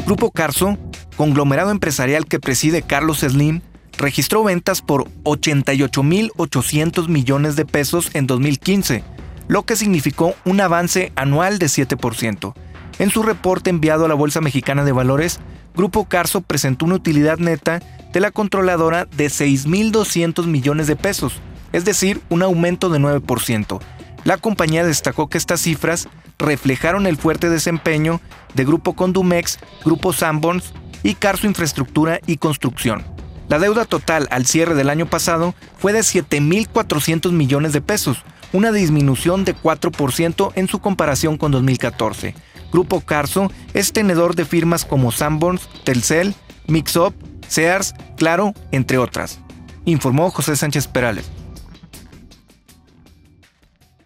Grupo Carso, conglomerado empresarial que preside Carlos Slim, registró ventas por 88.800 millones de pesos en 2015, lo que significó un avance anual de 7%. En su reporte enviado a la Bolsa Mexicana de Valores, Grupo Carso presentó una utilidad neta de la controladora de 6.200 millones de pesos, es decir, un aumento de 9%. La compañía destacó que estas cifras reflejaron el fuerte desempeño de Grupo Condumex, Grupo Sanborns y Carso Infraestructura y Construcción. La deuda total al cierre del año pasado fue de 7.400 millones de pesos, una disminución de 4% en su comparación con 2014. Grupo Carso es tenedor de firmas como Sanborns, Telcel, Mixup, Sears, Claro, entre otras, informó José Sánchez Perales.